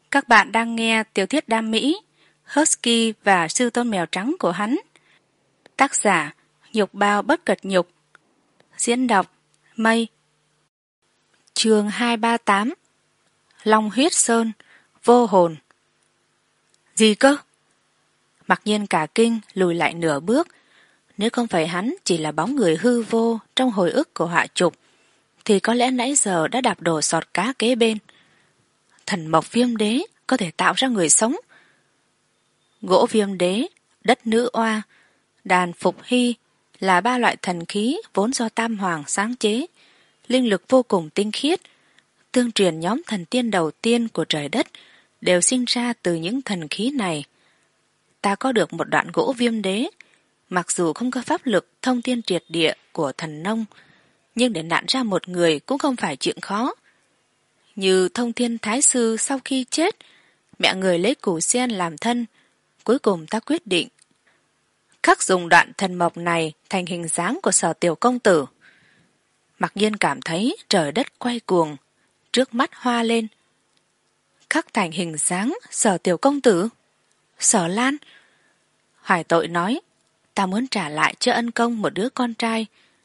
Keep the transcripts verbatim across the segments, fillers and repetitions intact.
Các bạn đang nghe tiểu thuyết đam mỹ Husky và sư tôn mèo trắng của hắn. Tác giả Nhục Bao Bất Cật Nhục. Diễn đọc Mây. Chương hai ba tám. Long huyết sơn, vô hồn. Gì cơ? Mặc nhiên cả kinh lùi lại nửa bước. Nếu không phải hắn chỉ là bóng người hư vô trong hồi ức của họa trục, thì có lẽ nãy giờ đã đạp đổ sọt cá kế bên. Thần mộc viêm đế có thể tạo ra người sống. Gỗ viêm đế, đất nữ oa, đàn phục hy là ba loại thần khí vốn do Tam Hoàng sáng chế, linh lực vô cùng tinh khiết. Tương truyền nhóm thần tiên đầu tiên của trời đất đều sinh ra từ những thần khí này. Ta có được một đoạn gỗ viêm đế, mặc dù không có pháp lực thông thiên triệt địa của thần nông, nhưng để nặn ra một người cũng không phải chuyện khó. Như Thông Thiên Thái Sư sau khi chết, mẹ người lấy củ sen làm thân, cuối cùng ta quyết định khắc dùng đoạn thần mộc này thành hình dáng của Sở Tiểu Công Tử. Mặc nhiên cảm thấy trời đất quay cuồng, trước mắt hoa lên. Khắc thành hình dáng Sở Tiểu Công Tử? Sở Lan? Hoài Tội nói, ta muốn trả lại cho ân công một đứa con trai.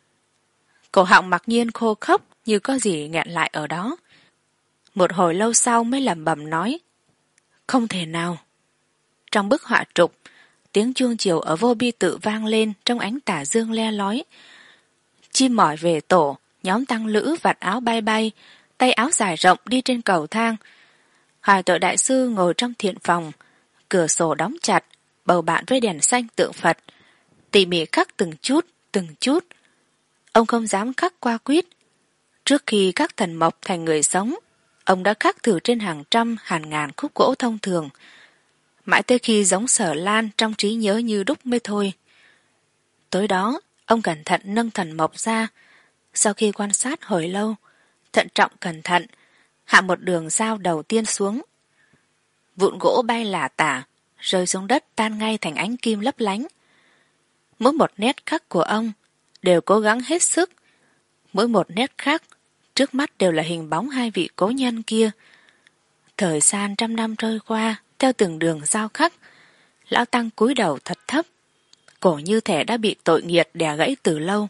Cổ họng Mặc nhiên khô khốc như có gì nghẹn lại ở đó. Một hồi lâu sau mới lẩm bẩm nói, không thể nào. Trong bức họa trục, tiếng chuông chiều ở vô bi tự vang lên trong ánh tà dương le lói. Chim mỏi về tổ, nhóm tăng lữ vạt áo bay bay, tay áo dài rộng đi trên cầu thang. Hoài Tội đại sư ngồi trong thiện phòng, cửa sổ đóng chặt, bầu bạn với đèn xanh tượng Phật, tỉ mỉ khắc từng chút, từng chút. Ông không dám khắc qua quýt. Trước khi các thần mộc thành người sống, ông đã khắc thử trên hàng trăm, hàng ngàn khúc gỗ thông thường. Mãi tới khi giống Sở Lan trong trí nhớ như đúc mới thôi. Tối đó, ông cẩn thận nâng thần mộc ra. Sau khi quan sát hồi lâu, thận trọng cẩn thận, hạ một đường dao đầu tiên xuống. Vụn gỗ bay lả tả, rơi xuống đất tan ngay thành ánh kim lấp lánh. Mỗi một nét khắc của ông đều cố gắng hết sức. Mỗi một nét khắc, trước mắt đều là hình bóng hai vị cố nhân kia. Thời gian trăm năm trôi qua, theo từng đường giao khắc, lão tăng cúi đầu thật thấp, cổ như thể đã bị tội nghiệt đè gãy từ lâu.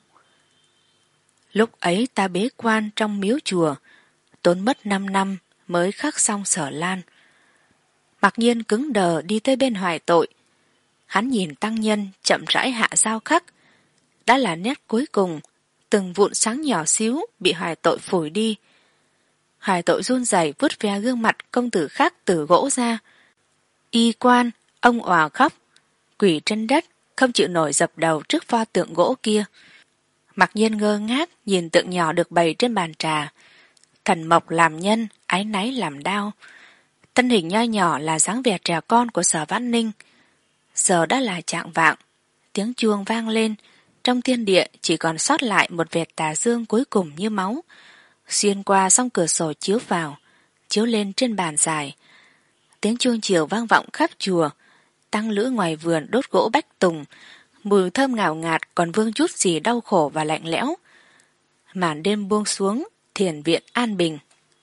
Lúc ấy ta bế quan trong miếu chùa, tốn mất năm năm mới khắc xong Sở Lan. Mặc nhiên cứng đờ đi tới bên Hoài Tội. Hắn nhìn tăng nhân chậm rãi hạ giao khắc. Đã là nét cuối cùng, từng vụn sáng nhỏ xíu bị Hoài Tội phủi đi. Hoài Tội run rẩy vuốt ve gương mặt công tử khắc từ gỗ ra. Y quan, ông òa khóc, quỳ trên đất, không chịu nổi dập đầu trước pho tượng gỗ kia. Mặc nhiên ngơ ngác nhìn tượng nhỏ được bày trên bàn trà. Thần mộc làm nhân, áy náy làm đao. Thân hình nho nhỏ là dáng vẻ trẻ con của Sở Vãn Ninh. Giờ đã là chạng vạng, tiếng chuông vang lên, trong thiên địa chỉ còn sót lại một vệt tà dương cuối cùng như máu, xuyên qua song cửa sổ chiếu vào, chiếu lên trên bàn dài. Tiếng chuông chiều vang vọng khắp chùa, tăng lữ ngoài vườn đốt gỗ bách tùng, mùi thơm ngào ngạt còn vương chút gì đau khổ và lạnh lẽo. Màn đêm buông xuống, thiền viện an bình.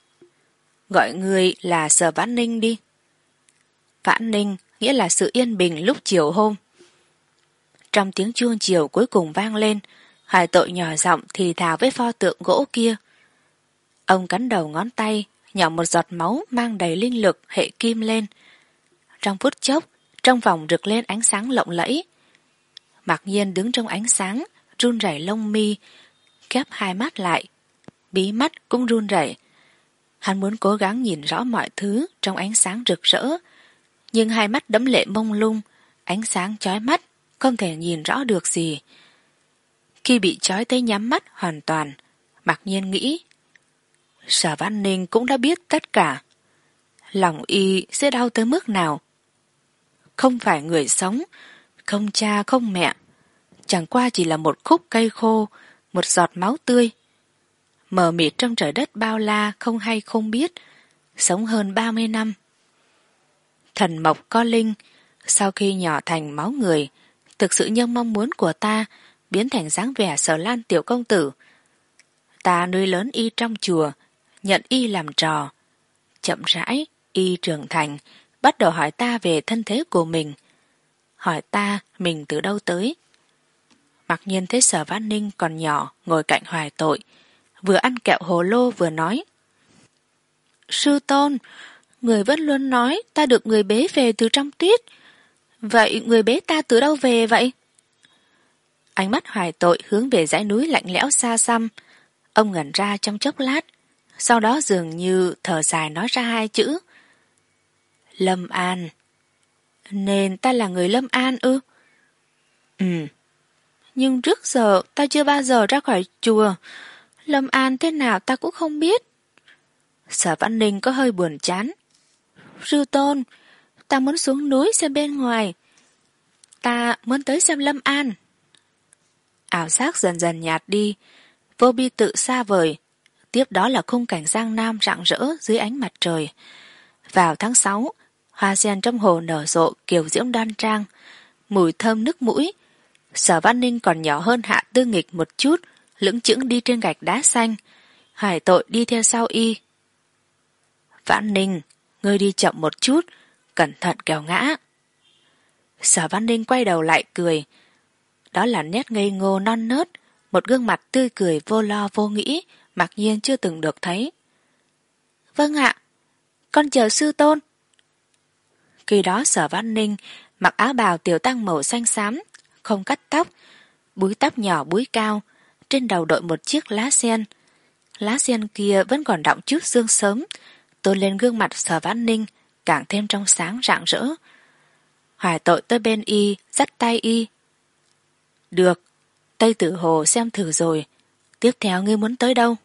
Gọi người là Sở Vãn Ninh đi. Vãn Ninh nghĩa là sự yên bình lúc chiều hôm. Trong tiếng chuông chiều cuối cùng vang lên, Hoài Tội nhỏ giọng thì thào với pho tượng gỗ kia. Ông cắn đầu ngón tay, nhỏ một giọt máu mang đầy linh lực hệ kim lên. Trong phút chốc, trong vòng rực lên ánh sáng lộng lẫy. Mặc nhiên đứng trong ánh sáng, run rẩy lông mi, khép hai mắt lại. Bí mắt cũng run rẩy. Hắn muốn cố gắng nhìn rõ mọi thứ trong ánh sáng rực rỡ, nhưng hai mắt đẫm lệ mông lung, ánh sáng chói mắt, không thể nhìn rõ được gì. Khi bị chói tới nhắm mắt hoàn toàn, Mặc nhiên nghĩ, Sở Vãn Ninh cũng đã biết tất cả. Lòng y sẽ đau tới mức nào? Không phải người sống, không cha không mẹ, chẳng qua chỉ là một khúc cây khô, một giọt máu tươi. Mờ mịt trong trời đất bao la không hay không biết, sống hơn ba mươi năm. Thần mộc có linh, sau khi nhỏ thành máu người, thực sự như mong muốn của ta, biến thành dáng vẻ Sở Lan tiểu công tử. Ta nuôi lớn y trong chùa, nhận y làm trò. Chậm rãi, Y trưởng thành, bắt đầu hỏi ta về thân thế của mình. Hỏi ta mình từ đâu tới. Mặc nhiên thấy Sở Văn Ninh còn nhỏ ngồi cạnh Hoài Tội, vừa ăn kẹo hồ lô vừa nói. Sư tôn, người vẫn luôn nói ta được người bế về từ trong tuyết. Vậy người bế ta từ đâu về vậy? Ánh mắt Hoài Tội hướng về dãy núi lạnh lẽo xa xăm. Ông ngẩn ra trong chốc lát, sau đó dường như thở dài nói ra hai chữ. Lâm An. Nên ta là người Lâm An ư? Ừ. Nhưng trước giờ ta chưa bao giờ ra khỏi chùa. Lâm An thế nào ta cũng không biết. Sở Văn Ninh có hơi buồn chán. Sư tôn, ta muốn xuống núi xem bên ngoài. Ta muốn tới xem Lâm An. Ảo giác dần dần nhạt đi, vô bi tự xa vời. Tiếp đó là khung cảnh Giang Nam rạng rỡ dưới ánh mặt trời. Vào tháng sáu, hoa sen trong hồ nở rộ kiều diễm đoan trang, mùi thơm nước mũi. Sở Văn Ninh còn nhỏ hơn Hạ Tư Nghịch một chút, lững chững đi trên gạch đá xanh. Hải Tội đi theo sau y. Văn Ninh, ngươi đi chậm một chút, cẩn thận kẻo ngã. Sở Văn Ninh quay đầu lại cười. Đó là nét ngây ngô non nớt, một gương mặt tươi cười vô lo vô nghĩ, Mặc Nhiên chưa từng được thấy. Vâng ạ, con chờ sư tôn. Khi đó Sở Văn Ninh mặc áo bào tiểu tăng màu xanh xám, không cắt tóc, búi tóc nhỏ búi cao, trên đầu đội một chiếc lá sen. Lá sen kia vẫn còn đọng chút sương sớm, tôn lên gương mặt Sở Văn Ninh, càng thêm trong sáng rạng rỡ. Hoài Tội tới bên y, dắt tay y. Được, Tây Tử Hồ xem thử rồi, tiếp theo ngươi muốn tới đâu?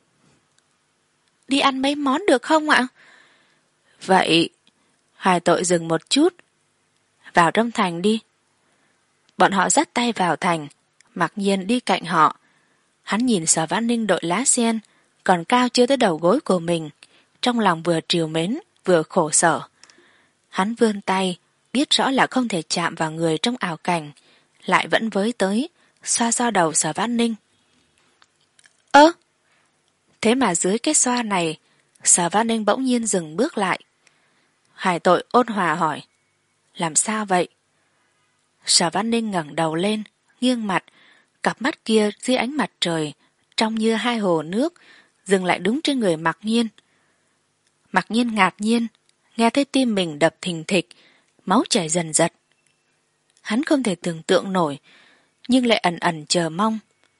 Đi ăn mấy món được không ạ? Vậy, Hoài Tội dừng một chút. Vào trong thành đi. Bọn họ dắt tay vào thành, Mặc Nhiên đi cạnh họ. Hắn nhìn Sở Văn Ninh đội lá sen, còn cao chưa tới đầu gối của mình, trong lòng vừa trìu mến, vừa khổ sở. Hắn vươn tay, biết rõ là không thể chạm vào người trong ảo cảnh, lại vẫn với tới, xoa xoa đầu Sở Văn Ninh. Ơ! Thế mà dưới cái xoa này, Sở Văn Ninh bỗng nhiên dừng bước lại. Hải Tội ôn hòa hỏi. Làm sao vậy? Sở Văn Ninh ngẩng đầu lên, nghiêng mặt, cặp mắt kia dưới ánh mặt trời, trông như hai hồ nước, dừng lại đúng trên người Mặc Nhiên. Mặc Nhiên ngạc nhiên, nghe thấy tim mình đập thình thịch, máu chảy dần dật. Hắn không thể tưởng tượng nổi, nhưng lại ẩn ẩn chờ mong.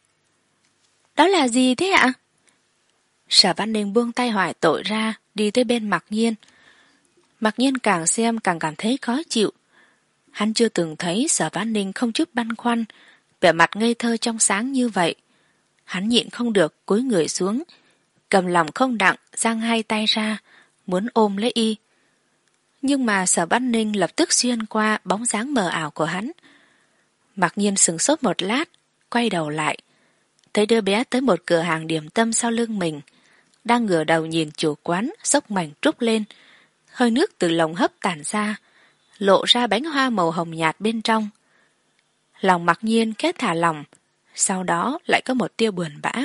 Đó là gì thế ạ? Sở Văn Ninh buông tay Hoài Tội ra, đi tới bên Mặc Nhiên. Mặc Nhiên càng xem càng cảm thấy khó chịu. Hắn chưa từng thấy Sở Văn Ninh không chút băn khoăn, vẻ mặt ngây thơ trong sáng như vậy. Hắn nhịn không được cúi người xuống, cầm lòng không đặng giang hai tay ra, muốn ôm lấy y. Nhưng mà Sở Văn Ninh lập tức xuyên qua bóng dáng mờ ảo của hắn. Mặc Nhiên sửng sốt một lát, quay đầu lại, thấy đứa bé tới một cửa hàng điểm tâm sau lưng mình, đang ngửa đầu nhìn chủ quán xốc mảnh trúc lên, hơi nước từ lồng hấp tản ra, lộ ra bánh hoa màu hồng nhạt bên trong. Lòng Mặc Nhiên khẽ thả lỏng, sau đó lại có một tia buồn bã.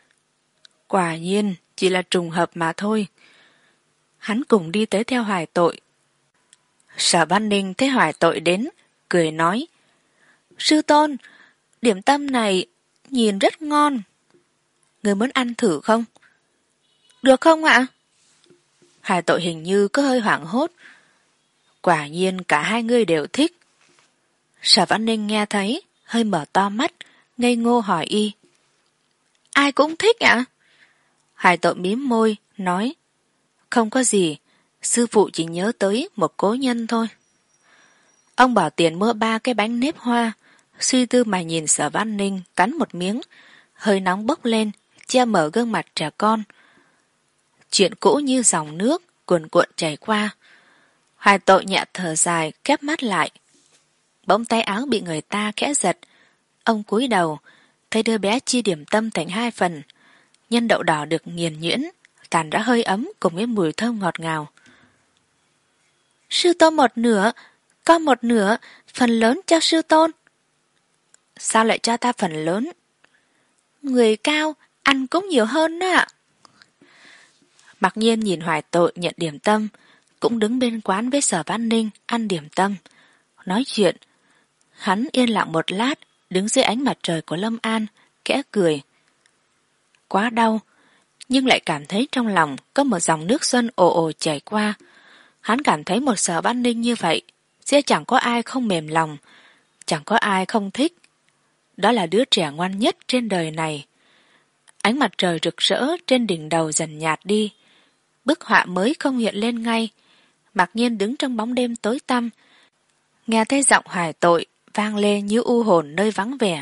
Quả nhiên chỉ là trùng hợp mà thôi. Hắn cùng đi tới theo Hoài Tội. Sở Văn Ninh thấy Hoài Tội đến, cười nói. Sư tôn, điểm tâm này nhìn rất ngon. Người muốn ăn thử không? Được không ạ? Hoài Tội hình như có hơi hoảng hốt. Quả nhiên cả hai người đều thích. Sở Văn Ninh nghe thấy, hơi mở to mắt, ngây ngô hỏi y. Ai cũng thích ạ? Hoài Tội mím môi, nói. Không có gì, sư phụ chỉ nhớ tới một cố nhân thôi. Ông bảo tiền mua ba cái bánh nếp hoa, suy tư mà nhìn Sở Văn Ninh cắn một miếng, hơi nóng bốc lên, che mở gương mặt trẻ con. Chuyện cũ như dòng nước, cuồn cuộn chảy qua. Hoài Tội nhẹ thở dài, khép mắt lại. Bỗng tay áo bị người ta khẽ giật. Ông cúi đầu, thấy đứa bé chia điểm tâm thành hai phần. Nhân đậu đỏ được nghiền nhuyễn, tàn ra hơi ấm cùng với mùi thơm ngọt ngào. Sư tôn một nửa, con một nửa, phần lớn cho sư tôn. Sao lại cho ta phần lớn? Người cao, ăn cũng nhiều hơn đó ạ. Mặc Nhiên nhìn Hoài Tội nhận điểm tâm, cũng đứng bên quán với Sở Văn Ninh ăn điểm tâm, nói chuyện. Hắn yên lặng một lát, đứng dưới ánh mặt trời của Lâm An, khẽ cười. Quá đau, nhưng lại cảm thấy trong lòng có một dòng nước xuân ồ ồ chảy qua. Hắn cảm thấy một Sở Văn Ninh như vậy, sẽ chẳng có ai không mềm lòng, chẳng có ai không thích. Đó là đứa trẻ ngoan nhất trên đời này. Ánh mặt trời rực rỡ trên đỉnh đầu dần nhạt đi. Bức họa mới không hiện lên ngay. Mặc nhiên đứng trong bóng đêm tối tăm, nghe thấy giọng Hoài Tội vang lên như u hồn nơi vắng vẻ.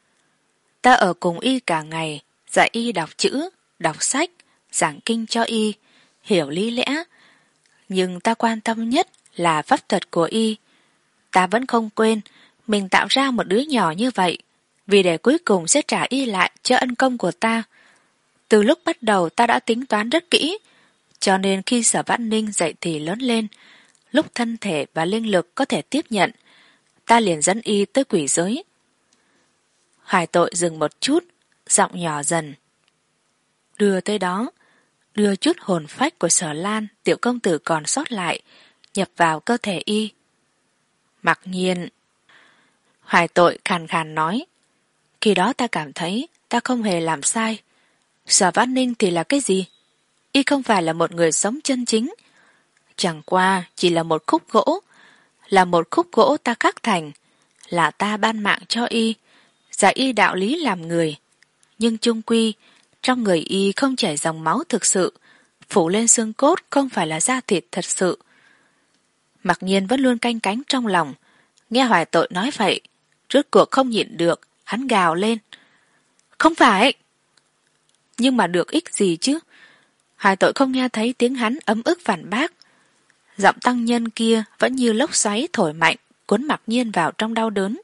Ta ở cùng y cả ngày, dạy y đọc chữ, đọc sách, giảng kinh cho y, hiểu lý lẽ. Nhưng ta quan tâm nhất là pháp thuật của y. Ta vẫn không quên mình tạo ra một đứa nhỏ như vậy, vì để cuối cùng sẽ trả y lại cho ân công của ta. Từ lúc bắt đầu ta đã tính toán rất kỹ, cho nên khi Sở Văn Ninh dậy thì lớn lên, lúc thân thể và linh lực có thể tiếp nhận, ta liền dẫn y tới quỷ giới. Hoài Tội dừng một chút, giọng nhỏ dần. Đưa tới đó, đưa chút hồn phách của Sở Lan, tiểu công tử còn sót lại, nhập vào cơ thể y. Mặc nhiên, Hoài Tội khàn khàn nói, khi đó ta cảm thấy ta không hề làm sai. Sở Văn Ninh thì là cái gì? Y không phải là một người sống chân chính. Chẳng qua chỉ là một khúc gỗ, là một khúc gỗ ta khắc thành, là ta ban mạng cho y, dạy y đạo lý làm người. Nhưng chung quy, trong người y không chảy dòng máu thực sự, phủ lên xương cốt không phải là da thịt thật sự. Mặc nhiên vẫn luôn canh cánh trong lòng, nghe Hoài Tội nói vậy, rốt cuộc không nhịn được, hắn gào lên. Không phải! Nhưng mà được ích gì chứ? Hoài Tội không nghe thấy tiếng hắn ấm ức phản bác. Giọng tăng nhân kia vẫn như lốc xoáy thổi mạnh, cuốn Mặc Nhiên vào trong đau đớn.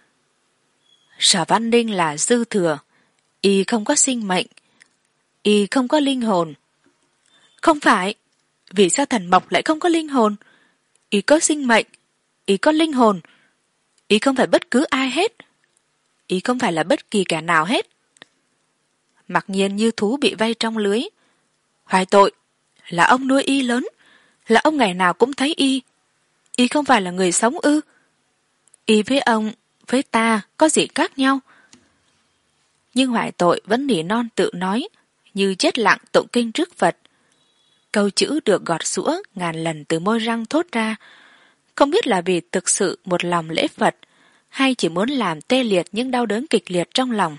Sở Văn Ninh là dư thừa, y không có sinh mệnh, y không có linh hồn. Không phải, vì sao thần mộc lại không có linh hồn? Y có sinh mệnh, y có linh hồn, y không phải bất cứ ai hết, y không phải là bất kỳ kẻ nào hết. Mặc nhiên như thú bị vây trong lưới. Hoài Tội, là ông nuôi y lớn, là ông ngày nào cũng thấy y. Y không phải là người sống ư? Y với ông, với ta có gì khác nhau? Nhưng Hoài Tội vẫn nỉ non tự nói, như chết lặng tụng kinh trước Phật. Câu chữ được gọt giũa ngàn lần từ môi răng thốt ra, không biết là vì thực sự một lòng lễ Phật, hay chỉ muốn làm tê liệt những đau đớn kịch liệt trong lòng.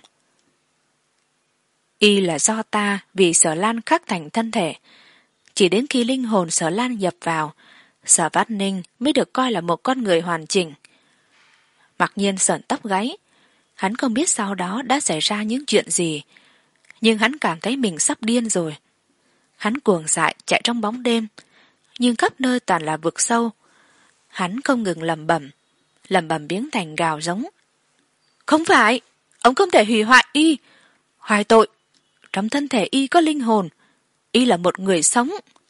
Y là do ta vì Sở Lan khắc thành thân thể. Chỉ đến khi linh hồn Sở Lan nhập vào, Sở Văn Ninh mới được coi là một con người hoàn chỉnh. Mặc nhiên sởn tóc gáy. Hắn không biết sau đó đã xảy ra những chuyện gì, nhưng hắn cảm thấy mình sắp điên rồi. Hắn cuồng dại chạy trong bóng đêm, nhưng khắp nơi toàn là vực sâu. Hắn không ngừng lẩm bẩm, lẩm bẩm biến thành gào giống. Không phải, ông không thể hủy hoại y. Hoài Tội, trong thân thể y có linh hồn, y là một người sống.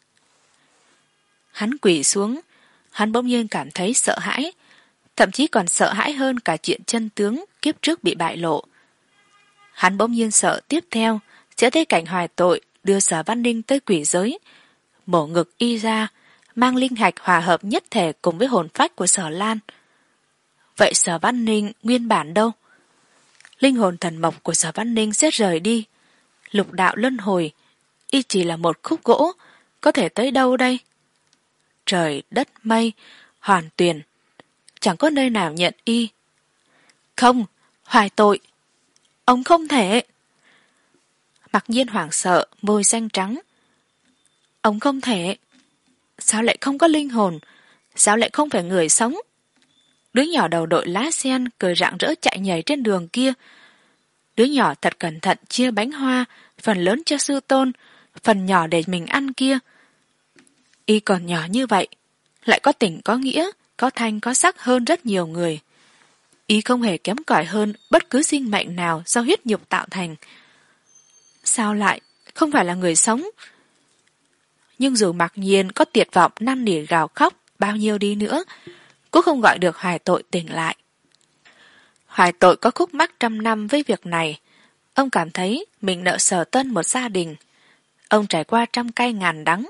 Hắn quỳ xuống, hắn bỗng nhiên cảm thấy sợ hãi, thậm chí còn sợ hãi hơn cả chuyện chân tướng kiếp trước bị bại lộ. Hắn bỗng nhiên sợ tiếp theo sẽ thấy cảnh Hoài Tội đưa Sở Văn Ninh tới quỷ giới, mổ ngực y ra, mang linh hạch hòa hợp nhất thể cùng với hồn phách của Sở Lan. Vậy Sở Văn Ninh nguyên bản đâu? Linh hồn thần mộc của Sở Văn Ninh sẽ rời đi. Lục đạo luân hồi, y chỉ là một khúc gỗ, có thể tới đâu đây? Trời, đất, mây, hoàn tuyền, chẳng có nơi nào nhận y. Không, Hoài Tội, ông không thể. Mặc nhiên hoảng sợ, môi xanh trắng. Ông không thể. Sao lại không có linh hồn? Sao lại không phải người sống? Đứa nhỏ đầu đội lá sen cười rạng rỡ chạy nhảy trên đường kia. Đứa nhỏ thật cẩn thận chia bánh hoa, phần lớn cho sư tôn, phần nhỏ để mình ăn kia. Y còn nhỏ như vậy, lại có tình có nghĩa, có thanh có sắc hơn rất nhiều người. Y không hề kém cỏi hơn bất cứ sinh mệnh nào do huyết nhục tạo thành. Sao lại không phải là người sống? Nhưng dù Mặc Nhiên có tuyệt vọng năn nỉ gào khóc bao nhiêu đi nữa, cũng không gọi được Hoài Tội tỉnh lại. Hoài Tội có khúc mắc trăm năm với việc này. Ông cảm thấy mình nợ Sở Tân một gia đình. Ông trải qua trăm cay ngàn đắng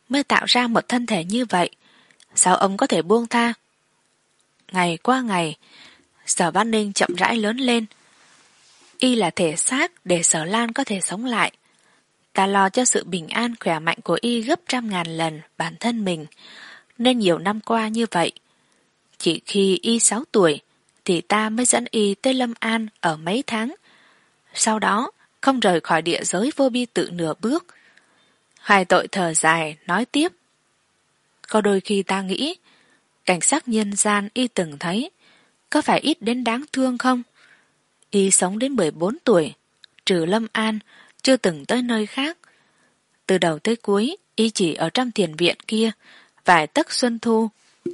mới tạo ra một thân thể như vậy. Sao ông có thể buông tha? Ngày qua ngày, Sở Văn Ninh chậm rãi lớn lên. Y là thể xác để Sở Lan có thể sống lại. Ta lo cho sự bình an khỏe mạnh của Y gấp trăm ngàn lần bản thân mình, nên nhiều năm qua như vậy. Chỉ khi Y sáu tuổi thì ta mới dẫn Y tới Lâm An ở mấy tháng. Sau đó không rời khỏi địa giới vô bi tự nửa bước. Hoài Tội thở dài nói tiếp. Có đôi khi ta nghĩ cảnh sắc nhân gian Y từng thấy có phải ít đến đáng thương không? Y sống đến mười bốn tuổi, trừ Lâm An, chưa từng tới nơi khác. Từ đầu tới cuối, Y chỉ ở trong thiền viện kia, vài tấc xuân thu.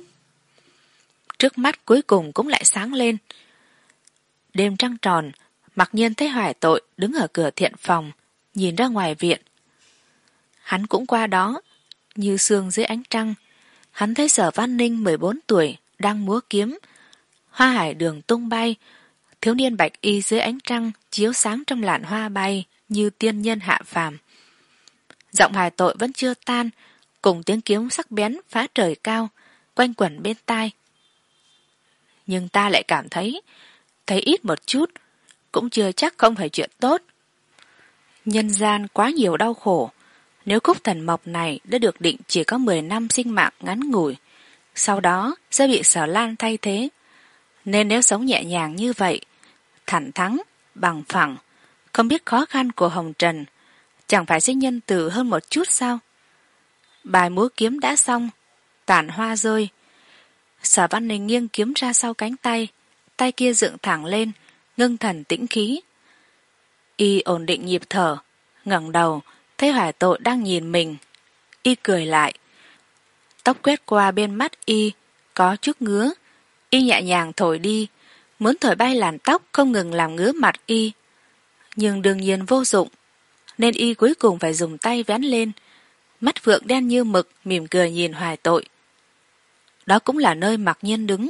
Trước mắt cuối cùng cũng lại sáng lên. Đêm trăng tròn, mặc nhiên thấy Hoài Tội đứng ở cửa thiện phòng, nhìn ra ngoài viện. Hắn cũng qua đó, như sương dưới ánh trăng. Hắn thấy Sở Văn Ninh mười bốn tuổi, đang múa kiếm. Hoa hải đường tung bay, thiếu niên bạch y dưới ánh trăng chiếu sáng trong làn hoa bay như tiên nhân hạ phàm. Giọng Hoài Tội vẫn chưa tan, cùng tiếng kiếm sắc bén phá trời cao, quanh quẩn bên tai. Nhưng ta lại cảm thấy, thấy ít một chút, cũng chưa chắc không phải chuyện tốt. Nhân gian quá nhiều đau khổ, nếu khúc thần mộc này đã được định chỉ có mười năm sinh mạng ngắn ngủi, sau đó sẽ bị Sở Lan thay thế. Nên nếu sống nhẹ nhàng như vậy, thẳng thắn, bằng phẳng, không biết khó khăn của hồng trần, chẳng phải sẽ nhân từ hơn một chút sao? Bài múa kiếm đã xong, tàn hoa rơi. Sở Văn Ninh nghiêng kiếm ra sau cánh tay, tay kia dựng thẳng lên, ngưng thần tĩnh khí. Y ổn định nhịp thở, ngẩng đầu, thấy Hoài Tội đang nhìn mình. Y cười lại. Tóc quét qua bên mắt Y, có chút ngứa. Y nhẹ nhàng thổi đi, muốn thổi bay làn tóc không ngừng làm ngứa mặt Y. Nhưng đương nhiên vô dụng, nên Y cuối cùng phải dùng tay vén lên. Mắt phượng đen như mực, mỉm cười nhìn Hoài Tội. Đó cũng là nơi Mặc Nhiên đứng.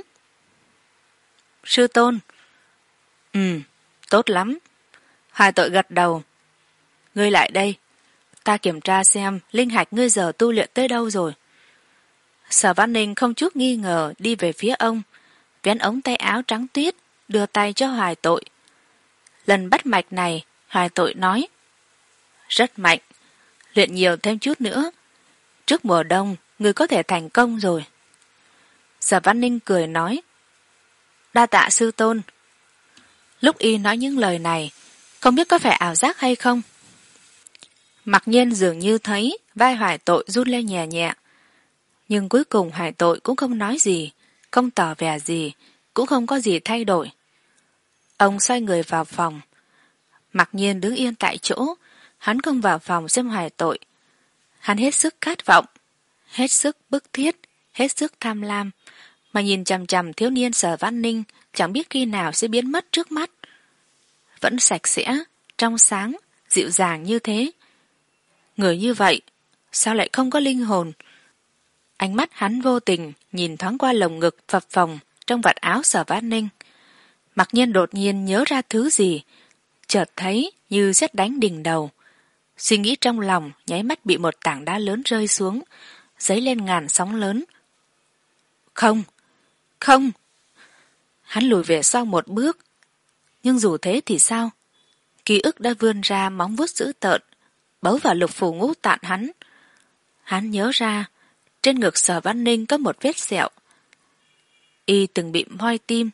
Sư tôn. Ừ, tốt lắm. Hoài Tội gật đầu. Ngươi lại đây, ta kiểm tra xem linh hạch ngươi giờ tu luyện tới đâu rồi. Sở Văn Ninh không chút nghi ngờ đi về phía ông, vén ống tay áo trắng tuyết, đưa tay cho Hoài Tội. Lần bắt mạch này, Hoài Tội nói. Rất mạnh, luyện nhiều thêm chút nữa. Trước mùa đông, ngươi có thể thành công rồi. Sở Văn Ninh cười nói. Đa tạ sư tôn. Lúc Y nói những lời này, không biết có phải ảo giác hay không. Mặc nhiên dường như thấy vai Hoài Tội run lên nhẹ nhẹ. Nhưng cuối cùng Hoài Tội cũng không nói gì, không tỏ vẻ gì, cũng không có gì thay đổi. Ông xoay người vào phòng. Mặc nhiên đứng yên tại chỗ, hắn không vào phòng xem Hoài Tội. Hắn hết sức khát vọng, hết sức bức thiết, hết sức tham lam, mà nhìn chằm chằm thiếu niên Sở Văn Ninh chẳng biết khi nào sẽ biến mất trước mắt. Vẫn sạch sẽ, trong sáng, dịu dàng như thế. Người như vậy, sao lại không có linh hồn? Ánh mắt hắn vô tình nhìn thoáng qua lồng ngực phập phồng trong vạt áo Sở Văn Ninh. Mặc nhiên đột nhiên nhớ ra thứ gì, chợt thấy như sét đánh đỉnh đầu. Suy nghĩ trong lòng nháy mắt bị một tảng đá lớn rơi xuống, dấy lên ngàn sóng lớn. Không, không. Hắn lùi về sau một bước. Nhưng dù thế thì sao? Ký ức đã vươn ra móng vuốt dữ tợn, bấu vào lục phủ ngũ tạng hắn. Hắn nhớ ra, trên ngực Sở Văn Ninh có một vết sẹo. Y từng bị moi tim.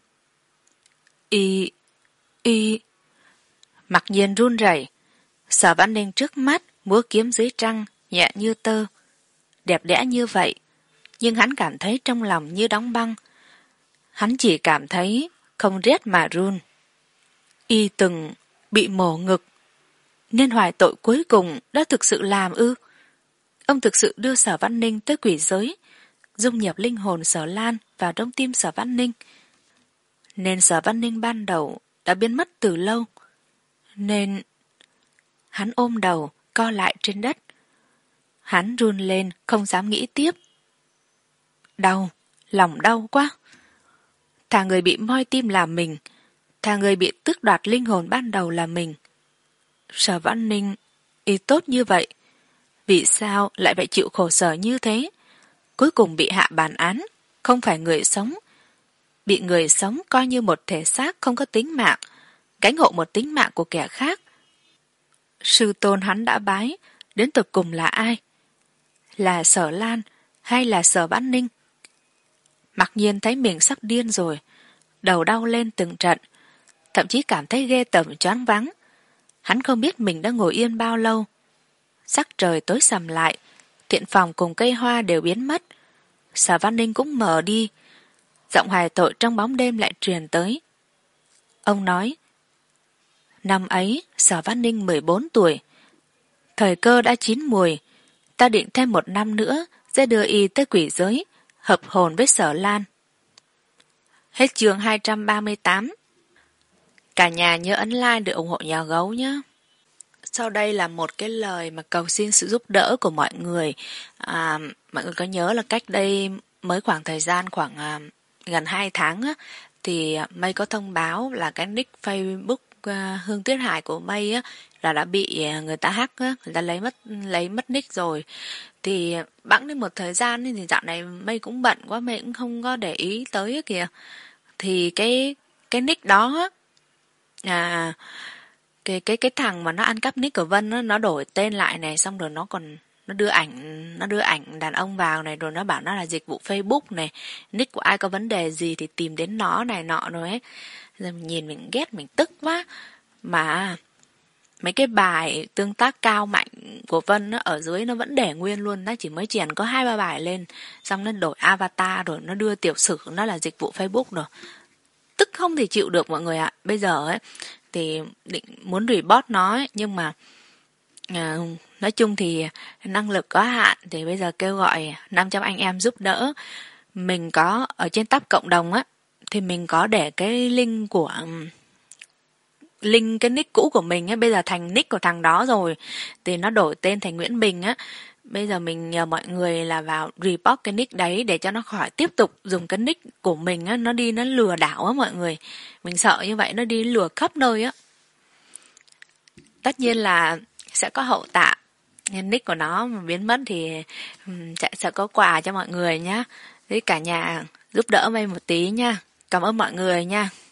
Y... Y... Mặc nhiên run rẩy. Sở Văn Ninh trước mắt, múa kiếm dưới trăng, nhẹ như tơ. Đẹp đẽ như vậy, nhưng hắn cảm thấy trong lòng như đóng băng. Hắn chỉ cảm thấy không rét mà run. Y từng bị mổ ngực, nên Hoài Tội cuối cùng đã thực sự làm ư? Ông thực sự đưa Sở Văn Ninh tới quỷ giới, dung nhập linh hồn Sở Lan vào trong tim Sở Văn Ninh. Nên Sở Văn Ninh ban đầu đã biến mất từ lâu. Nên... Hắn ôm đầu, co lại trên đất. Hắn run lên, không dám nghĩ tiếp. Đau, lòng đau quá. Thà người bị moi tim là mình, thà người bị tước đoạt linh hồn ban đầu là mình. Sở Văn Ninh, y tốt như vậy, Vì sao lại phải chịu khổ sở như thế? Cuối cùng bị hạ bản án, không phải người sống. Bị người sống coi như một thể xác không có tính mạng, gánh hộ một tính mạng của kẻ khác. Sư tôn hắn đã bái, đến tột cùng là ai? Là Sở Lan hay là Sở Vãn Ninh? Mặc nhiên thấy mình sắp điên rồi, đầu đau lên từng trận, thậm chí cảm thấy ghê tởm choáng váng. Hắn không biết mình đã ngồi yên bao lâu. Sắc trời tối sầm lại, thiện phòng cùng cây hoa đều biến mất. Sở Văn Ninh cũng mờ đi, giọng hoài tội trong bóng đêm lại truyền tới. Ông nói, năm ấy Sở Văn Ninh mười bốn tuổi. Thời cơ đã chín mùi, ta định thêm một năm nữa sẽ đưa y tới quỷ giới, hợp hồn với Sở Lan. Hết chương hai trăm ba mươi tám. Cả nhà nhớ ấn like để ủng hộ nhà gấu nhé. Sau đây là một cái lời mà cầu xin sự giúp đỡ của mọi người. À, mọi người có nhớ là cách đây mới khoảng thời gian khoảng à, gần hai tháng á, thì Mây có thông báo là cái nick Facebook à, Hương Tuyết Hải của Mây á, là đã bị người ta hack á, người ta lấy mất lấy mất nick rồi. Thì bẵng đến một thời gian thì dạo này Mây cũng bận quá, Mây cũng không có để ý tới á kìa. Thì cái cái nick đó á, à cái cái cái thằng mà nó ăn cắp nick của Vân nó nó đổi tên lại này, xong rồi nó còn nó đưa ảnh nó đưa ảnh đàn ông vào này, rồi nó bảo nó là dịch vụ Facebook này, nick của ai có vấn đề gì thì tìm đến nó này nọ rồi ấy. Rồi mình nhìn mình ghét, mình tức quá. Mà mấy cái bài tương tác cao mạnh của Vân nó ở dưới nó vẫn để nguyên luôn, nó chỉ mới chèn có hai ba bài lên, xong nó đổi avatar rồi nó đưa tiểu sử nó là dịch vụ Facebook rồi. Tức không thể chịu được mọi người ạ. Bây giờ ấy thì định muốn report nó ấy, nhưng mà à, nói chung thì năng lực có hạn, thì bây giờ kêu gọi năm trăm anh em giúp đỡ. Mình có ở trên tab cộng đồng á, thì mình có để cái link của link cái nick cũ của mình ấy, bây giờ thành nick của thằng đó rồi, thì nó đổi tên thành Nguyễn Bình á. Bây giờ mình nhờ mọi người là vào report cái nick đấy để cho nó khỏi tiếp tục dùng cái nick của mình á, nó đi nó lừa đảo á mọi người. Mình sợ như vậy nó đi lừa khắp nơi á. Tất nhiên là sẽ có hậu tạ, nick của nó mà biến mất thì sẽ, sẽ có quà cho mọi người nhá. Thế cả nhà giúp đỡ Mây một tí nha. Cảm ơn mọi người nha.